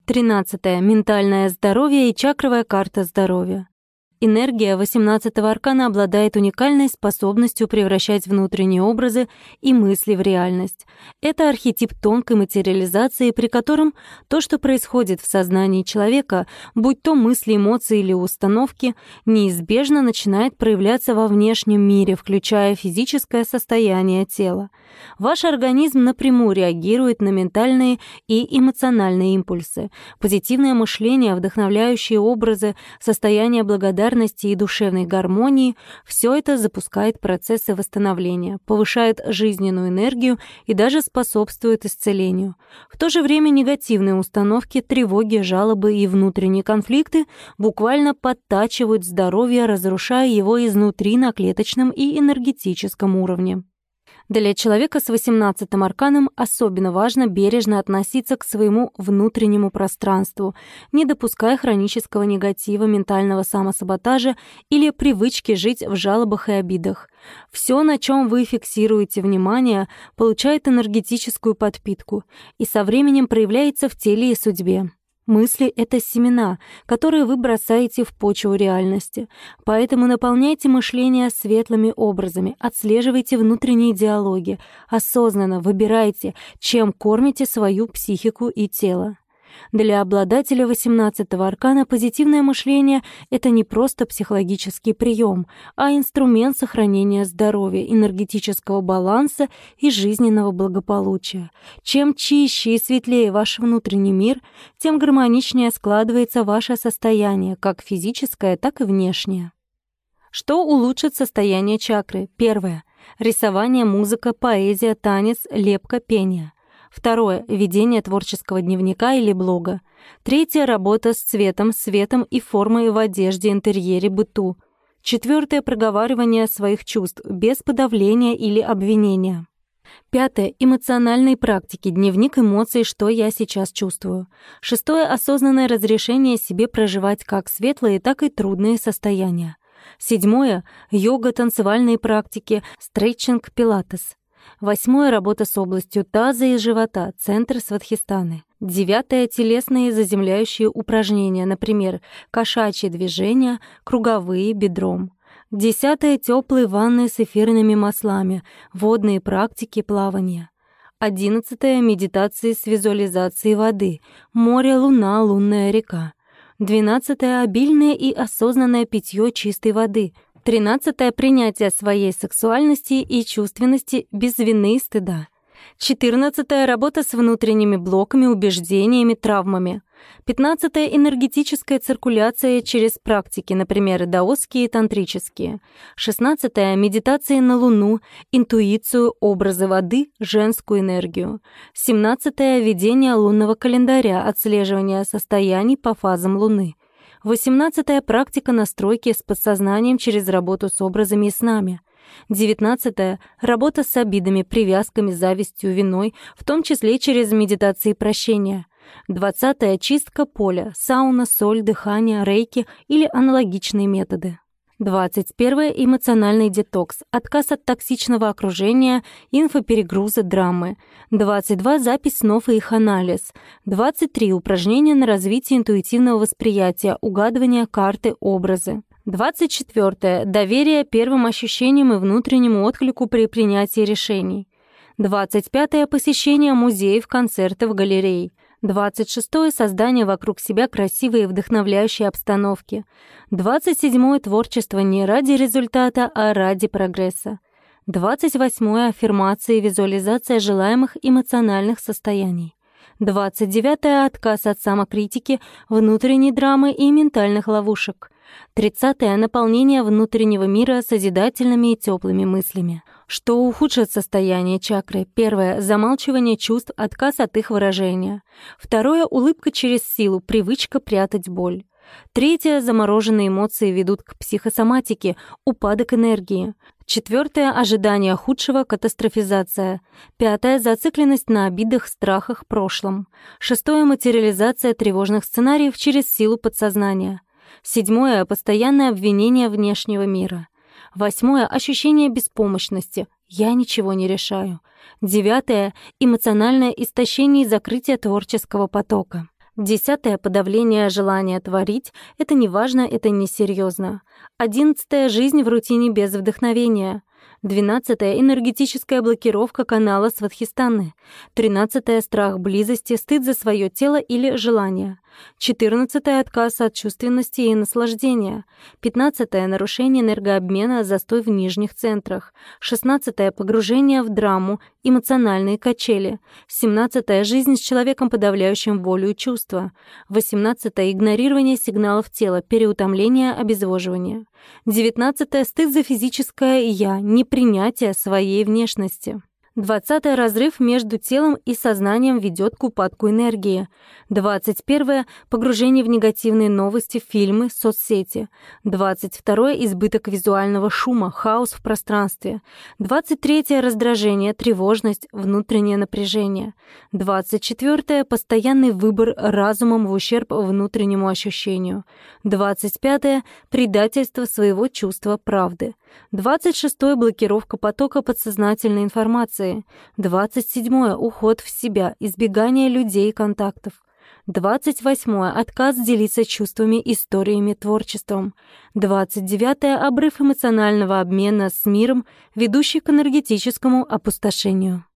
13. Ментальное здоровье и чакровая карта здоровья. Энергия 18-го аркана обладает уникальной способностью превращать внутренние образы и мысли в реальность. Это архетип тонкой материализации, при котором то, что происходит в сознании человека, будь то мысли, эмоции или установки, неизбежно начинает проявляться во внешнем мире, включая физическое состояние тела. Ваш организм напрямую реагирует на ментальные и эмоциональные импульсы. Позитивное мышление, вдохновляющие образы, состояние благодарности и душевной гармонии — все это запускает процессы восстановления, повышает жизненную энергию и даже способствует исцелению. В то же время негативные установки, тревоги, жалобы и внутренние конфликты буквально подтачивают здоровье, разрушая его изнутри на клеточном и энергетическом уровне. Для человека с 18-м арканом особенно важно бережно относиться к своему внутреннему пространству, не допуская хронического негатива, ментального самосаботажа или привычки жить в жалобах и обидах. Все, на чем вы фиксируете внимание, получает энергетическую подпитку и со временем проявляется в теле и судьбе. Мысли — это семена, которые вы бросаете в почву реальности. Поэтому наполняйте мышление светлыми образами, отслеживайте внутренние диалоги, осознанно выбирайте, чем кормите свою психику и тело. Для обладателя 18-го аркана позитивное мышление — это не просто психологический прием, а инструмент сохранения здоровья, энергетического баланса и жизненного благополучия. Чем чище и светлее ваш внутренний мир, тем гармоничнее складывается ваше состояние, как физическое, так и внешнее. Что улучшит состояние чакры? Первое. Рисование, музыка, поэзия, танец, лепка, пение. Второе. Ведение творческого дневника или блога. Третье. Работа с цветом, светом и формой в одежде, интерьере, быту. Четвертое. Проговаривание своих чувств, без подавления или обвинения. Пятое. Эмоциональные практики, дневник эмоций, что я сейчас чувствую. Шестое. Осознанное разрешение себе проживать как светлые, так и трудные состояния. Седьмое. Йога, танцевальные практики, стретчинг, пилатес. Восьмое. Работа с областью таза и живота, центр свадхистаны. Девятое. Телесные заземляющие упражнения, например, кошачьи движения, круговые, бедром. Десятое. Теплые ванны с эфирными маслами, водные практики, плавания. 11. Медитации с визуализацией воды, море, луна, лунная река. 12. Обильное и осознанное питье чистой воды. 13. Принятие своей сексуальности и чувственности без вины и стыда. 14. Работа с внутренними блоками, убеждениями, травмами. 15. Энергетическая циркуляция через практики, например, даосские и тантрические. 16. Медитации на Луну, интуицию, образы воды, женскую энергию. 17. Ведение лунного календаря, отслеживание состояний по фазам Луны. 18. Практика настройки с подсознанием через работу с образами и снами. 19. Работа с обидами, привязками, завистью, виной, в том числе через медитации прощения. 20. Чистка поля, сауна, соль, дыхание, рейки или аналогичные методы. 21. Эмоциональный детокс, отказ от токсичного окружения, инфоперегруза, драмы. 22. Запись снов и их анализ. 23. Упражнения на развитие интуитивного восприятия, угадывание карты, образы. 24. Доверие первым ощущениям и внутреннему отклику при принятии решений. 25. Посещение музеев, концертов, галерей. 26. Создание вокруг себя красивой и вдохновляющей обстановки. 27. Творчество не ради результата, а ради прогресса. 28. Аффирмации, визуализация желаемых эмоциональных состояний. 29. Отказ от самокритики, внутренней драмы и ментальных ловушек. 30. Наполнение внутреннего мира созидательными и теплыми мыслями. Что ухудшит состояние чакры? Первое. Замалчивание чувств, отказ от их выражения. Второе. Улыбка через силу, привычка прятать боль. Третье. Замороженные эмоции ведут к психосоматике, упадок энергии. Четвертое. Ожидание худшего, катастрофизация. Пятое. Зацикленность на обидах, страхах, прошлом. Шестое. Материализация тревожных сценариев через силу подсознания. Седьмое. Постоянное обвинение внешнего мира. 8. Ощущение беспомощности. Я ничего не решаю. 9. Эмоциональное истощение и закрытие творческого потока. 10. Подавление желания творить. Это не важно, это несерьезно. 11. Жизнь в рутине без вдохновения. 12. Энергетическая блокировка канала Свадхистаны. 13. Страх близости, стыд за свое тело или желание. 14. Отказ от чувственности и наслаждения. 15. Нарушение энергообмена, застой в нижних центрах. 16. Погружение в драму, эмоциональные качели. 17. Жизнь с человеком, подавляющим волю и чувства. 18. Игнорирование сигналов тела, переутомление, обезвоживание. 19. Стыд за физическое «я», непринятие своей внешности. 20. Разрыв между телом и сознанием ведет к упадку энергии. 21. Погружение в негативные новости, фильмы, соцсети. 22. Избыток визуального шума, хаос в пространстве. 23. Раздражение, тревожность, внутреннее напряжение. 24. Постоянный выбор разумом в ущерб внутреннему ощущению. 25. Предательство своего чувства правды. 26. Блокировка потока подсознательной информации. 27. Уход в себя, избегание людей и контактов. 28. Отказ делиться чувствами, историями, творчеством. 29. Обрыв эмоционального обмена с миром, ведущий к энергетическому опустошению.